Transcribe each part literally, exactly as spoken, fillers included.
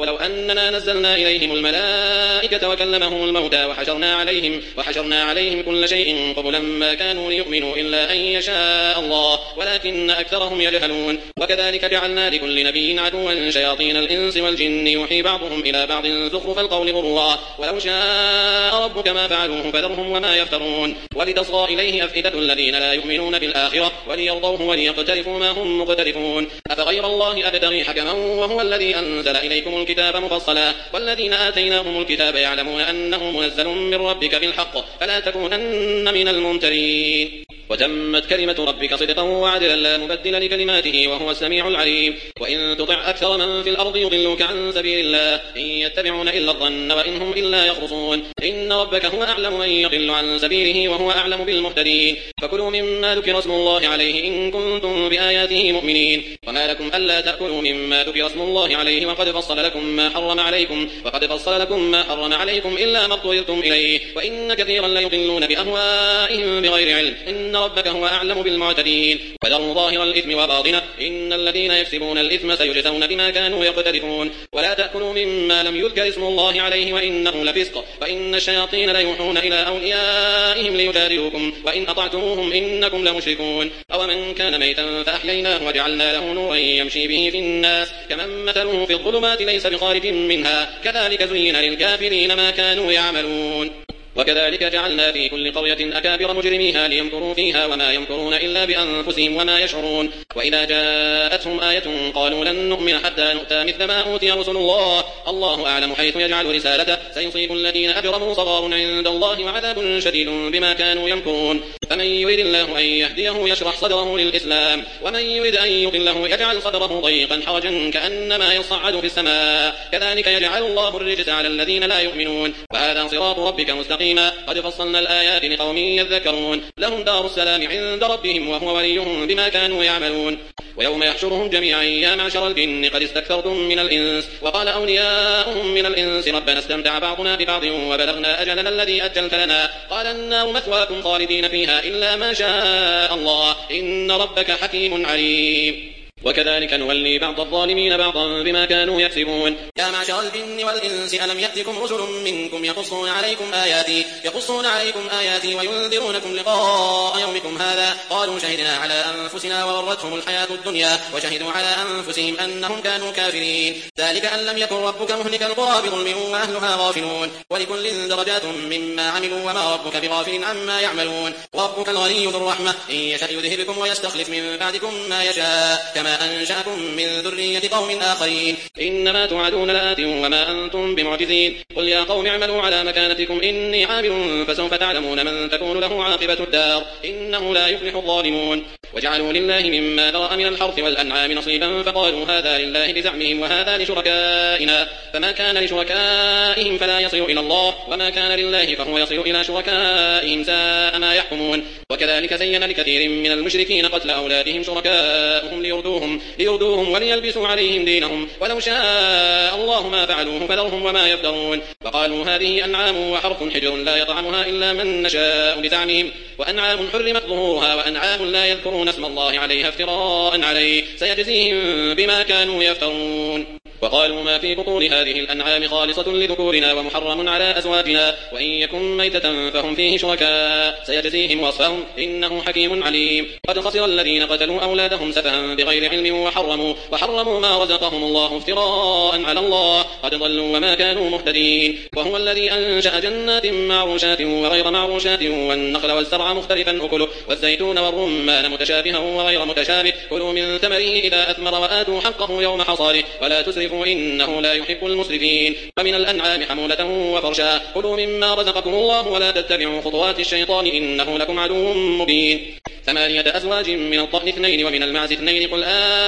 ولو أننا نزلنا إليهم الملائكة وكلمهم الموتى وحشرنا عليهم, وحشرنا عليهم كل شيء قبلا ما كانوا ليؤمنوا إلا أن يشاء الله ولكن أكثرهم يجهلون. وكذلك جعلنا لكل نبي عدوا شياطين الإنس والجن يوحي بعضهم إلى بعض زخرف القول غرورا ولو شاء ربك ما فعلوه فذرهم وما يفترون. ولتصغى إليه أفئدة الذين لا يؤمنون بالآخرة وليرضوه وليقترفوا ما هم مقترفون. أفغير الله أبتغي حكما وهو الذي أنزل إليكم الكتاب مفصلا والذين آتيناهم الكتاب يعلمون أنه منزل من ربك بالحق فلا تكونن من الممترين. وتمت كلمة ربك صدقا وعدلا لا مبدل لكلماته وهو السميع العليم. وإن تطع أكثر من في الأرض يضلوك عن سبيل الله إن يتبعون إلا الظن وإن هم إلا يخرصون. إن ربك هو أعلم من يضل عن سبيله وهو أعلم بالمهتدين. فكلوا مما ذكر اسم الله عليه إن كنتم بآياته مؤمنين. وما لكم ألا تأكلوا مما ذكر اسم الله عليه وقد فصل لكم ما حرم عليكم وقد فصل لكم ما حرم عليكم إلا ما اضطررتم إليه وإن كثيرا ليضلون بأهوائهم بغير علم إن ربك هو أعلم بالمعتدين. وذروا ظاهر الإثم وباطنه إن الذين يكسبون الإثم سيجزون بما كانوا يقترفون. ولا تأكلوا مما لم يذكر اسم الله عليه وإنه لفسق وإن الشياطين ليوحون إلى أوليائهم ليجادلوكم وإن أطعتموهم إنكم لمشركون. أو من كان ميتا فأحييناه وجعلنا له نورا يمشي به في الناس كمن مثله في الظلمات ليس بخارج منها كذلك زين للكافرين ما كانوا يعملون. وكذلك جعلنا في كل قرية أكابر مجرميها ليمكروا فيها وما يمكرون إلا بأنفسهم وما يشعرون. وإذا جاءتهم آية قالوا لن نؤمن حتى نؤتى مثل ما أوتي رسل الله الله أعلم حيث يجعل رسالته سيصيب الذين أجرموا صغار عند الله وعذاب شديد بما كانوا يمكرون. فمن يريد الله أن يهديه يشرح صدره للإسلام ومن يريد أن يضله يجعل صدره ضيقا حرجا كأنما يصعد في السماء كذلك يجعل الله الرجس على الذين لا يؤمنون. وهذا صراط ربك مستقيم قد فصلنا الآيات لقوم يذكرون. لهم دار السلام عند ربهم وهو وليهم بما كانوا يعملون. ويوم يحشرهم جميعا يا معشر الجن قد استكثرتم من الإنس وقال أولياؤهم من الإنس ربنا استمتع بعضنا ببعض وبلغنا أجلنا الذي أجلت لنا قال النار مثواكم خالدين فيها إلا ما شاء الله إن ربك حكيم عليم. وكذلك نولي بعض الظالمين بعضا بما كانوا يكسبون. يا معشر الجن والإنس ألم يأتكم رسل منكم يقصون عليكم آياتي يقصون عليكم آياتي وينذرونكم لقاء يومكم هذا قالوا شهدنا على أنفسنا وغرتهم الحياة الدنيا وشهدوا على أنفسهم أنهم كانوا كافرين. ذلك أن لم يكن ربك مهلك القرى بظلم وأهلها غافلون. ولكل درجات مما عملوا وما ربك بغافل عما يعملون. ربك الغني ذو الرحمة إن يشأ يذهبكم ويستخلف من بعدكم ما يشاء كما أنشأكم من ذرية قوم آخرين إنما توعدون لآت وما أنتم بمعجزين. قل يا قوم اعملوا على مكانتكم إني عامل فسوف تعلمون من تكون له عاقبة الدار إنه لا يفلح الظالمون. وجعلوا لله مما ذرأ من الحرث والأنعام نصيبا فقالوا هذا لله بزعمهم وهذا لشركائنا فما كان لشركائهم فلا يصل إلى الله وما كان لله فهو يصل إلى شركائهم ساء ما يحكمون. وكذلك زين لكثير من المشركين قتل أولادهم شركاءهم ليردوهم, ليردوهم وليلبسوا عليهم دينهم ولو شاء الله ما فعلوه فذرهم وما يفترون. وقالوا هذه أنعام وحرث حجر لا يطعمها إلا من نشاء بزعمهم وأنعام حرمت ظهورها وأنعام لا يذكرون اسم الله عليها افتراء عليه سيجزيهم بما كانوا يفترون. وقالوا ما في بطون هذه الأنعام خالصة لذكورنا ومحرم على أزواجنا وإن يكن ميتة فهم فيه شركاء سيجزيهم وصفهم إنه حكيم عليم. قد خسر الذين قتلوا أولادهم سفها بغير علم وحرموا, وحرموا ما رزقهم الله افتراء على الله قد ضلوا وما كانوا مهتدين. وهو الذي أنشأ جنات معروشات وغير معروشات والنخل والزرع مختلفا أكله والزيتون والرمان متشابها وغير متشابه كلوا من ثمره إذا أثمر وآتوا حقه يوم حصاده ولا تسرفوا إنه لا يحب المسرفين. ومن الأنعام حمولة وفرشا كلوا مما رزقكم الله ولا تتبعوا خطوات الشيطان إنه لكم عدو مبين. ثمانية أزواج من الضأن اثنين ومن المعز اثنين قل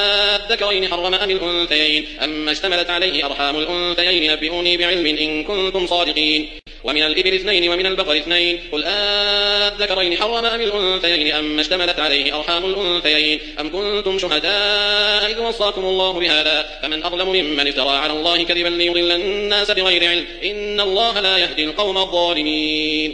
آذكرين حرم أم الأنثيين أما اشتملت عليه أرحام الأنثيين نبئوني بعلم إن كنتم صادقين. ومن الإبل اثنين ومن البقر اثنين قل آذكرين حرم أم الأنثيين أما اشتملت عليه أرحام الأنثيين أم كنتم شهداء إذ وصاكم الله بهذا فمن أظلم ممن افترى على الله كذبا ليضل الناس بغير علم إن الله لا يهدي القوم الظالمين.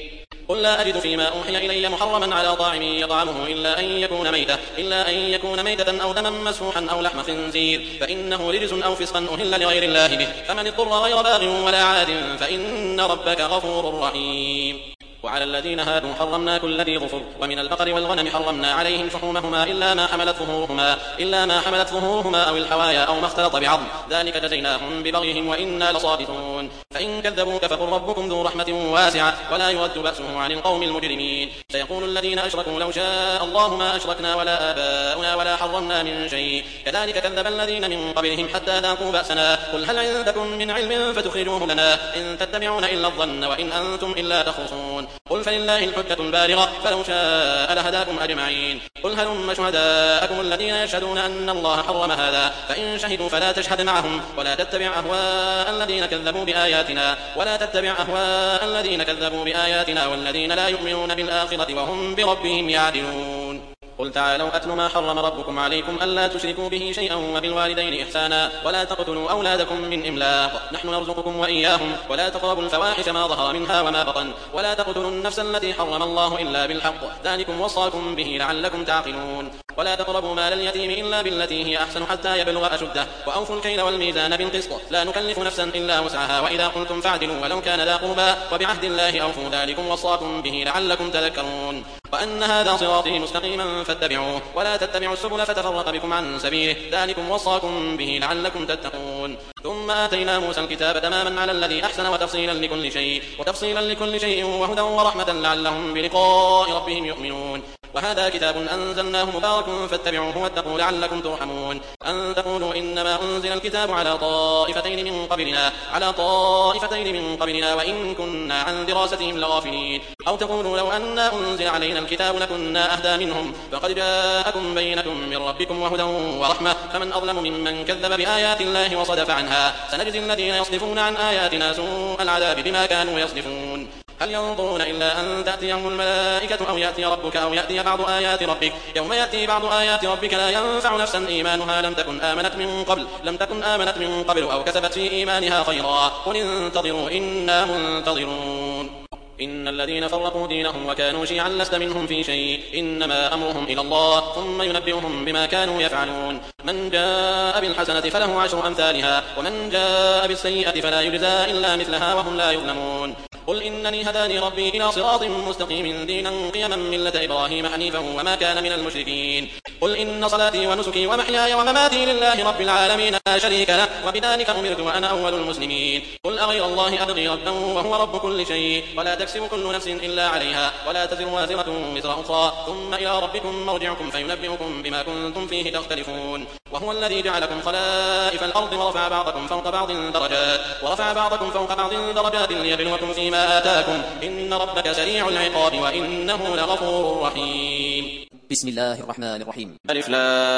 قل لا أجد فيما أوحي إلي محرما على طاعم يطعمه إلا أن يكون ميتة إلا أن يكون ميتة أو دما مسفوحا أو لحم خنزير فإنه رجس أو فسقا أهل لغير الله به فمن اضطر غير باغ ولا عاد فإن ربك غفور رحيم. وعلى الذين هادوا حرمنا كل ذي ظفر ومن البقر والغنم حرمنا عليهم شحومهما إلا ما حملت ظهورهما إلا ما حملت ظهورهما أو الحوايا أو ما اختلط بعظم ذلك جزيناهم ببغيهم وإنا لصادقون. فإن كذبوك فقل ربكم ذو رحمة واسعة ولا يرد بأسه عن القوم المجرمين. سيقول الذين أشركوا لو شاء الله ما أشركنا ولا آباؤنا ولا حرمنا من شيء كذلك كذب الذين من قبلهم حتى ذاقوا بأسنا قل هل عندكم من علم فتخرجوه لنا إن تتبعون إلا الظن وإن أنتم إلا تخرصون. قل فلله الحجة البالغة فلو شاء لهداكم أجمعين. قل هلم شهداءكم الذين يشهدون أن الله حرم هذا فإن شهدوا فلا تشهد معهم ولا تتبع أهواء الذين كذبوا بآياتنا ولا تتبع أهواء الذين كذبوا بآياتنا والذين لا يؤمنون بالآخرة وهم بربهم يعدلون. قل تعالوا أتل ما حرم ربكم عليكم ألا تشركوا به شيئا وبالوالدين إحسانا ولا تقتلوا أولادكم من إملاق نحن نرزقكم وإياهم ولا تقربوا الفواحش ما ظهر منها وما بطن ولا تقتلوا النفس التي حرم الله إلا بالحق ذلكم وصاكم به لعلكم تعقلون. ولا تقربوا مال اليتيم إلا بالتي هي أحسن حتى يبلغ أشده وأوفوا الكيل والميزان بالقسط لا نكلف نفسا إلا وسعها وإذا قلتم فاعدلوا ولو كان ذا قربى وبعهد الله أوفوا ذلكم وصاكم به لعلكم تذكرون. وأن هذا صراطي مستقيما فاتبعوه ولا تتبعوا السبل فتفرق بكم عن سبيله ذلكم وصاكم به لعلكم تتقون. ثم آتينا موسى الكتاب تماما على الذي أحسن وتفصيلا لكل شيء وتفصيلا لكل شيء وهدى ورحمة لعلهم بلقاء ربهم يؤمنون. وهذا كتاب أنزلناه مبارك فاتبعوه واتقوا لعلكم ترحمون. أن تقولوا إنما أنزل الكتاب على طائفتين من قبلنا على طائفتين من قبلنا وإن كنا عن دراستهم لغافلين أو تقولوا لو أن أنزل علينا الكتاب لكنا أهدى منهم فقد جاءكم بينة من ربكم وهدى ورحمة فمن أظلم ممن كذب بآيات الله وصدف عنها سنجزي الذين يصدفون عن آياتنا سوء العذاب بما كانوا يصدفون. هل ينظرون إلا أن تأتيهم الملائكة أو يأتي ربك أو يأتي بعض آيات ربك يوم يأتي بعض آيات ربك لا ينفع نفسا إيمانها لم تكن آمنت من قبل لم تكن آمنت من قبل أو كسبت في إيمانها خيرا قل انتظروا إنا منتظرون. إن الذين فرقوا دينهم وكانوا شيعا لست منهم في شيء إنما أمرهم إلى الله ثم ينبئهم بما كانوا يفعلون. من جاء بالحسنة فله عشر أمثالها ومن جاء بالسيئة فلا يجزى إلا مثلها وهم لا يظلمون. قل إنني هداني ربي إلى صراط مستقيم دينا قيما ملة إبراهيم حنيفا وما كان من المشركين. قل إن صلاتي ونسكي ومحياي ومماتي لله رب العالمين لا شريك له وبذلك أمرت وأنا أول المسلمين. قل أغير الله أبغي ربا وهو رب كل شيء ولا تكسب كل نفس إلا عليها ولا تزر وازرة وزر أخرى ثم إلى ربكم مرجعكم فينبئكم بما كنتم فيه تختلفون. وهو الذي جعلكم خلائف الأرض ورفع بعضكم فوق بعض درجات ورفع بعضكم فوق بعض درجات ليبلوكم فيما آتاكم إن ربك سريع العقاب وإنه لغفور رحيم. بسم الله الرحمن الرحيم. ألف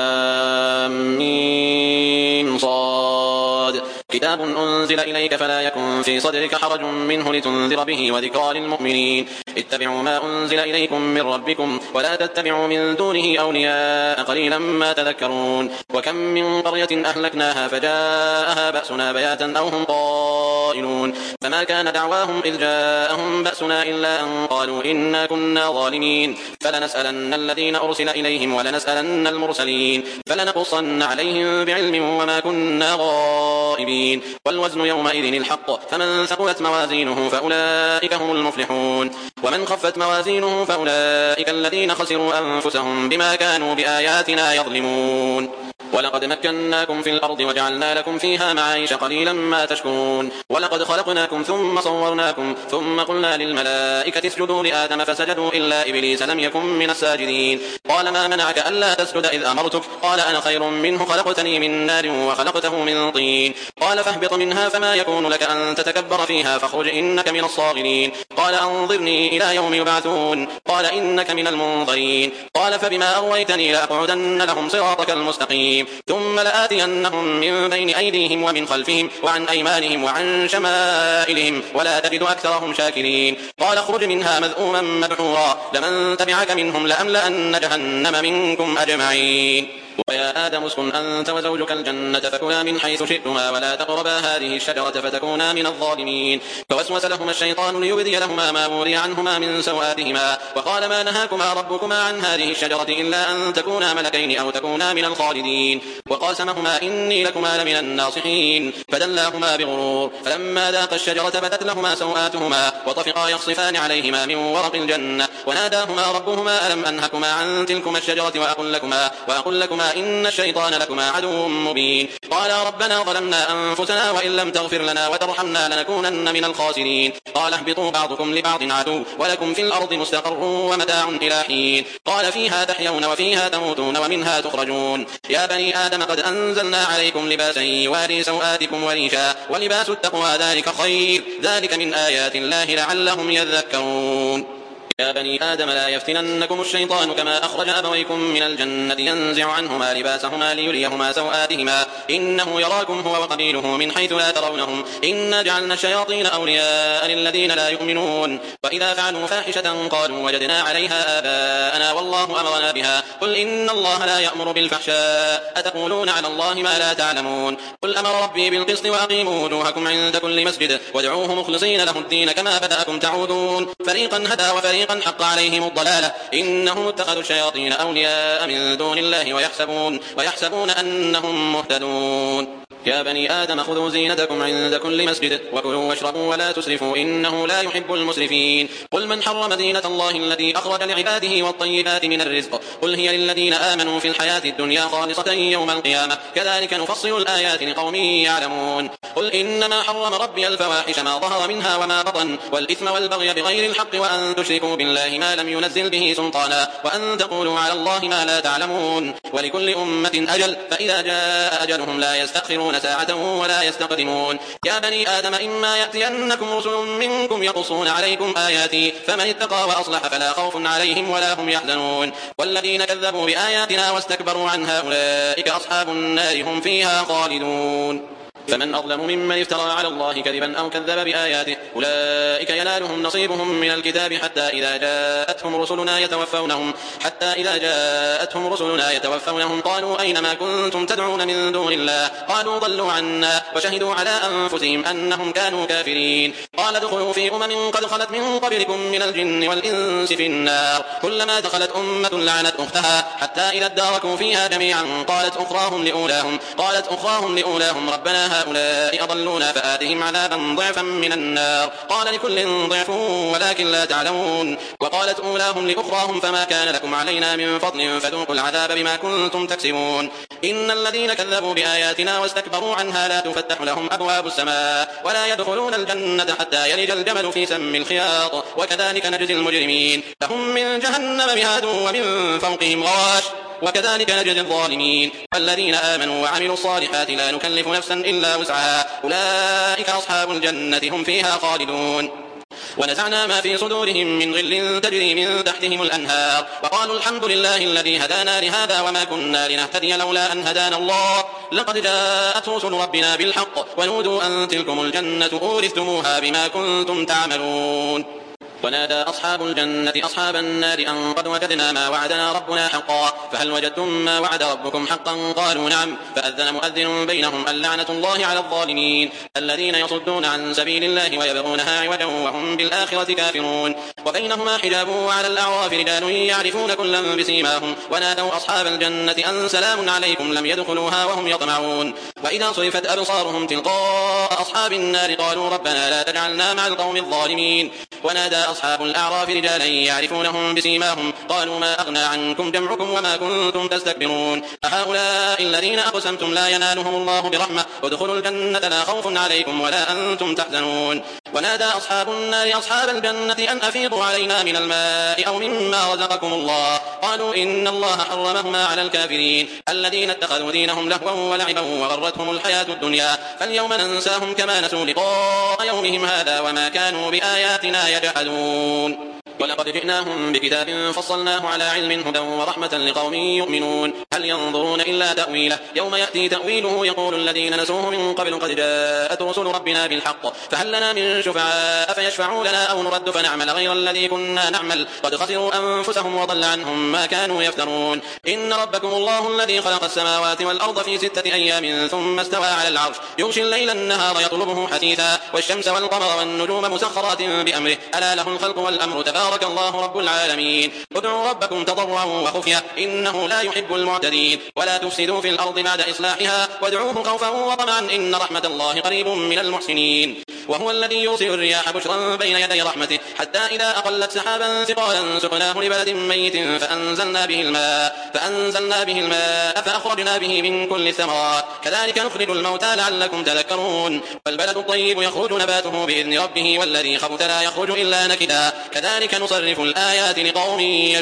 لام ميم صاد كتاب أنزل إليك فلا يكن في صدرك حرج منه لتنذر به وذكرى للمؤمنين. اتبعوا ما أنزل إليكم من ربكم ولا تتبعوا من دونه أولياء قليلا ما تذكرون. وكم من قرية أهلكناها فجاءها بأسنا بياتا أو هم قائلون فما كان دعواهم إذ جاءهم بأسنا إلا أن قالوا إنا كنا ظالمين فلنسألن الذين أرسل إليهم ولنسألن المرسلين فلنقصن عليهم بعلم وما كنا غائبين. والوزن يومئذ الحق فمن ثقلت موازينه فأولئك هم المفلحون ومن خفت موازينه فأولئك الذين خسروا أنفسهم بما كانوا بآياتنا يظلمون. ولقد مكناكم في الأرض وجعلنا لكم فيها معايش قليلا ما تشكرون. ولقد خلقناكم ثم صورناكم ثم قلنا للملائكة اسجدوا لآدم فسجدوا إلا إبليس لم يكن من الساجدين. قال ما منعك ألا تسجد إذ أمرتك قال أنا خير منه خلقتني من نار وخلقته من طين. قال فاهبط منها فما يكون لك أن تتكبر فيها فاخرج إنك من الصاغرين. قال أنظرني إلى يوم يبعثون قال إنك من المنظرين. قال فبما أغويتني لأقعدن لهم صراطك المستقيم ثم لآتينهم من بين أيديهم ومن خلفهم وعن أيمانهم وعن شمائلهم ولا تجد أكثرهم شاكرين. قال اخرج منها مذءوما مدحورا لمن تبعك منهم لأملأن جهنم منكم أجمعين. ويا آدم اسكن أنت وزوجك الجنة فكلا من حيث شئتما ولا تقربا هذه الشجرة فتكونا من الظالمين. فوسوس لهما الشيطان ليبدي لهما ما وري عنهما من سوآتهما وقال ما نهاكما ربكما عن هذه الشجرة إلا أن تكونا ملكين أو تكونا من الخالدين. وقاسمهما إني لكما لمن الناصحين فدلاهما بغرور فلما ذاقا الشجرة بدت لهما سوآتهما وطفقا يخصفان عليهما من ورق الجنة وناداهما ربهما ألم أنهكما عن تلكما الشجرة وأقل لكما, وأقل لكما إن الشيطان لكما عدو مبين. قالا ربنا ظلمنا أنفسنا وإن لم تغفر لنا وترحمنا لنكونن من الخاسرين. قال اهبطوا بعضكم لبعض عدو ولكم في الأرض مستقر ومتاع إلى حين. قال فيها تحيون وفيها تموتون ومنها تخرجون. يا بني آدم قد أنزلنا عليكم لباسا يواري سوآتكم وريشا ولباس التقوى ذلك خير ذلك من آيات الله لعلهم يذكرون. يا بني آدم لا يفتننكم الشيطان كما أخرج أبويكم من الجنة ينزع عنهما لباسهما ليريهما سوآتهما إنه يراكم هو وقبيله من حيث لا ترونهم إنا جعلنا الشياطين أولياء للذين لا يؤمنون. وإذا فعلوا فاحشة قالوا وجدنا عليها آباءنا والله أمرنا بها قل إن الله لا يأمر بالفحشاء أتقولون على الله ما لا تعلمون. قل أمر ربي بالقسط وأقيموا وجوهكم عند كل مسجد وادعوه مخلصين له الدين كما بدأكم تعودون. فريقا هدى وفريقا حق عليهم الضلالة إنهم اتخذوا الشياطين أولياء من دون الله ويحسبون, ويحسبون أنهم مهتدون. يا بني آدم خذوا زينتكم عند كل مسجد وكلوا واشربوا ولا تسرفوا إنه لا يحب المسرفين. قل من حرم زينة الله التي أخرج لعباده والطيبات من الرزق قل هي للذين آمنوا في الحياة الدنيا خالصة يوم القيامة كذلك نفصل الآيات لقوم يعلمون. قل إنما حرم ربي الفواحش ما ظهر منها وما بطن والإثم والبغي بغير الحق وأن تشركوا بالله ما لم ينزل به سلطانا وأن تقولوا على الله ما لا تعلمون. ولكل أمة أجل فإذا جاء أجلهم لا يستأخرون ساعة ولا يستقدمون. يا بني آدم إما يأتينكم رسل منكم يقصون عليكم آياتي فمن اتقى وأصلح فلا خوف عليهم ولا هم يحزنون. والذين كذبوا بآياتنا واستكبروا عنها أولئك أصحاب النار هم فيها خالدون. فمن أظلم ممن افترى على الله كذبا أو كذب بآياته أولئك ينالهم نصيبهم من الكتاب حتى إذا جاءتهم رسلنا يتوفونهم حتى إذا جاءتهم رسلنا يتوفونهم قالوا أينما كنتم تدعون من دون الله قالوا ضلوا عنا وشهدوا على أنفسهم أنهم كانوا كافرين. قال ادخلوا في أمم قد خلت من قبلكم من الجن والإنس في النار كلما دخلت أمة لعنت أختها حتى إذا اداركوا فيها جميعا قالت أخراهم لأولاهم قالت أخراهم لأولاهم ربنا هؤلاء أضلونا فآتهم عذابا ضعفا من النار قال لكل ضعف ولكن لا تعلمون. وقالت أولاهم لأخراهم فما كان لكم علينا من فضل فذوقوا العذاب بما كنتم تكسبون. إن الذين كذبوا بآياتنا واستكبروا عنها لا تفتح لهم أبواب السماء ولا يدخلون الجنة حتى يلج الجمل في سم الخياط وكذلك نجزي المجرمين. لهم من جهنم مهاد ومن فوقهم غواش وكذلك نجزي الظالمين. والذين آمنوا وعملوا الصالحات لا نكلف نفسا إلا وسعها أولئك أصحاب الجنة هم فيها خالدون. ونزعنا ما في صدورهم من غل تجري من تحتهم الأنهار وقالوا الحمد لله الذي هدانا لهذا وما كنا لنهتدي لولا أن هدانا الله لقد جاءت رسل ربنا بالحق ونودوا أن تلكم الجنة أورثتموها بما كنتم تعملون. ونادى أصحاب الجنة أصحاب النار أن قد وجدنا ما وعدنا ربنا حقا فهل وجدتم ما وعد ربكم حقا قالوا نعم فأذن مؤذن بينهم اللعنة الله على الظالمين الذين يصدون عن سبيل الله ويبغونها عوجا وهم بالآخرة كافرون. وبينهما حجاب وعلى الأعراف رجال يعرفون كلا بسيماهم ونادوا أصحاب الجنة أن سلام عليكم لم يدخلوها وهم يطمعون. وإذا صرفت أبصارهم تلقاء أصحاب النار قالوا ربنا لا تجعلنا مع القوم الظالمين. ونادى أصحاب الأعراف رجالا يعرفونهم بسيماهم قالوا ما أغنى عنكم جمعكم وما كنتم تستكبرون أهؤلاء الذين أقسمتم لا ينالهم الله برحمة ادخلوا الجنة لا خوف عليكم ولا أنتم تحزنون. ونادى أصحاب النار أصحاب الجنة أن أفيضوا علينا من الماء أو مما رزقكم الله قالوا إن الله حرمهما على الكافرين الذين اتخذوا دينهم لهوا ولعبا وغرتهم الحياة الدنيا فاليوم ننساهم كما نسوا لقاء يومهم هذا وما كانوا بآياتنا يجحدون. ولقد جئناهم بكتاب فصلناه على علم هدى ورحمة لقوم يؤمنون هل ينظرون إلا تأويله يوم يأتي تأويله يقول الذين نسوه من قبل قد جاءت رسل ربنا بالحق فهل لنا من شفعاء فيشفعوا لنا أو نرد فنعمل غير الذي كنا نعمل قد خسروا أنفسهم وضل عنهم ما كانوا يفترون إن ربكم الله الذي خلق السماوات والأرض في ستة أيام ثم استوى على العرش يغشي الليل النهار يطلبه حثيثا والشمس والقمر والنجوم مسخرات بأمره ألا له الخلق والأمر تبارك الله رب العالمين ادعوا ربكم تضرعا وخفيا إنه لا يحب المعتدين ولا تفسدوا في الأرض بعد إصلاحها وادعوه خوفا وطمعا إن رحمة الله قريب من المحسنين وهو الذي يرسل الرياح بشرا بين يدي رحمته حتى إذا أقلت سحابا ثقالا سقناه لبلد ميت فأنزلنا به الماء فأنزلنا به الماء فأخرجنا به من كل الثمرات كذلك نخرج الموتى لعلكم تذكرون والبلد الطيب يخرج نباته بإذن ربه والذي خبث لا يخرج إلا نكدا كذلك نصرف الآيات لقوم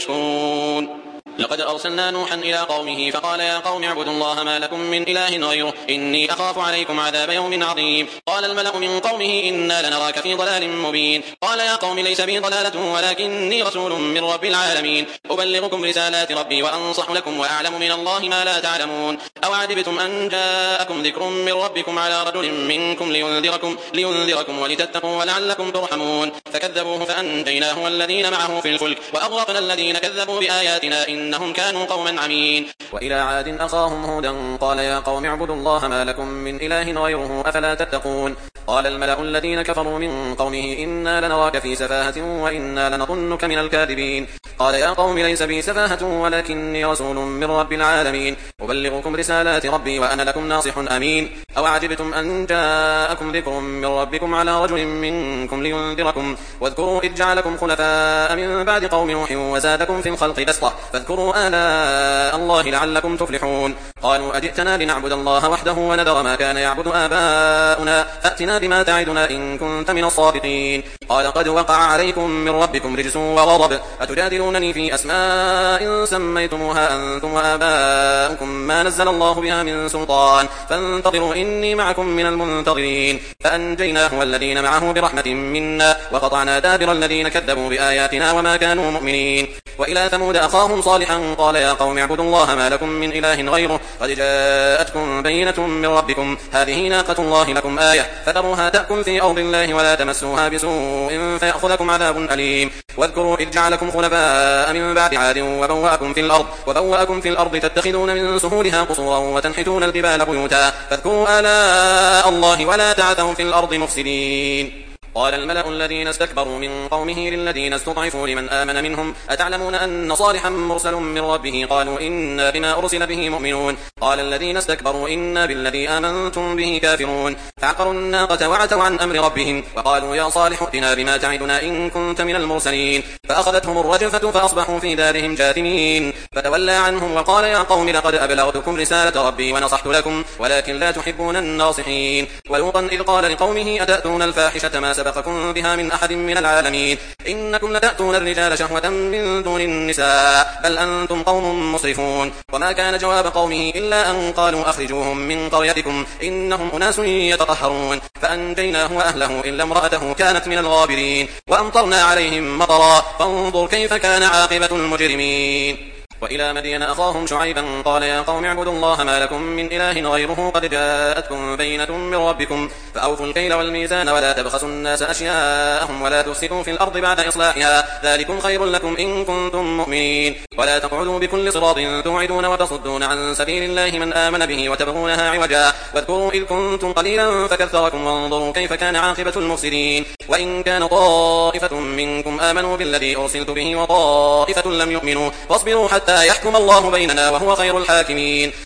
يشكرون لقد أرسلنا نوحا إلى قومه فقال يا قوم اعبدوا الله ما لكم من إله غيره إني أخاف عليكم عذاب يوم عظيم قال الملأ من قومه إنا لنراك في ضلال مبين قال يا قوم ليس بي ضلالة ولكني رسول من رب العالمين أبلغكم رسالات ربي وأنصح لكم وأعلم من الله ما لا تعلمون أو عجبتم أن جاءكم ذكر من ربكم على رجل منكم لينذركم, لينذركم ولتتقوا ولعلكم ترحمون فكذبوه فأنجيناه والذين معه في الفلك وأغرقنا الذين كذبوا بآياتنا إنهم كانوا قوما عمين وإلى عاد أخاهم هودا قال يا قوم اعبدوا الله ما لكم من إله غيره أفلا تتقون قال الملأ الذين كفروا من قومه إنا لنراك في سفاهة وإنا لنظنك من الكاذبين قال يا قوم ليس بي سفاهة ولكني رسول من رب العالمين أبلغكم رسالات ربي وأنا لكم ناصح أمين أو عجبتم أن جاءكم ذكر من ربكم على رجل منكم لينذركم واذكروا إذ جعلكم خلفاء من بعد قوم نوح وزادكم في الخلق بسطة فاذكروا آلاء الله لعلكم تفلحون قالوا أجئتنا لنعبد الله وحده ونذر ما كان يعبد آباؤنا فأتنا بما تعدنا إن كنت من الصادقين قال قد وقع عليكم من ربكم رجس وغضب أتجادلونني في أسماء سميتموها أنتم وآباؤكم ما نزل الله بها من سلطان فانتظروا إني معكم من المنتظرين فأنجيناه والذين معه برحمة منا وقطعنا دابر الذين كذبوا بآياتنا وما كانوا مؤمنين وإلى ثمود أخاهم صالحا قال يا قوم اعبدوا الله ما لكم من إله غيره قد جاءتكم بينة من ربكم هذه ناقة الله لكم آية فذروها تأكل في أرض الله ولا تمسوها بسوء فيأخذكم عذاب أليم واذكروا إذ جعلكم خلفاء من بعد عاد وبوأكم في الأرض وبوأكم في الأرض تتخذون من سهولها قصورا وتنحتون الجبال بيوتا فاذكروا آلاء الله ولا تعثوا في الأرض مفسدين قال الملأ الذين استكبروا من قومه للذين استضعفوا لمن آمن منهم أتعلمون أن صالحا مرسل من ربه قالوا إنا بما أرسل به مؤمنون قال الذين استكبروا إنا بالذي آمنتم به كافرون فعقروا الناقة وعتوا عن أمر ربهم وقالوا يا صالح ائتنا بما تعدنا إن كنت من المرسلين فأخذتهم الرجفة فأصبحوا في دارهم جاثمين فتولى عنهم وقال يا قوم لقد أبلغتكم رسالة ربي ونصحت لكم ولكن لا تحبون الناصحين ولوطا إذ قال لقومه أتأتون الفاحشة ما سبقكم بها من أحد من العالمين إنكم لتأتون الرجال شهوة من دون النساء بل أنتم قوم مسرفون وما كان جواب قومه إلا أن قالوا أخرجوهم من قريتكم إنهم أناس يتطهرون فأنجيناه وأهله إلا امرأته كانت من الغابرين وأمطرنا عليهم مطرا فانظر كيف كان عاقبة المجرمين وإلى مدين أخاهم شعيبا قال يا قوم اعبدوا الله ما لكم من إله غيره قد جاءتكم بينة من ربكم فأوفوا الكيل والميزان ولا تبخسوا الناس أشياءهم ولا تفسدوا في الأرض بعد إصلاحها ذلكم خير لكم إن كنتم مؤمنين ولا تقعدوا بكل صراط توعدون وتصدون عن سبيل الله من آمن به وتبغونها عوجا واذكروا إذ كنتم قليلا فكثركم وانظروا كيف كان عاقبة المفسدين وإن كان طائفة منكم آمنوا بالذي أرسلت به وطائفة لم يؤمنوا فاصبروا حتى يحكم الله بيننا وهو خير الحاكمين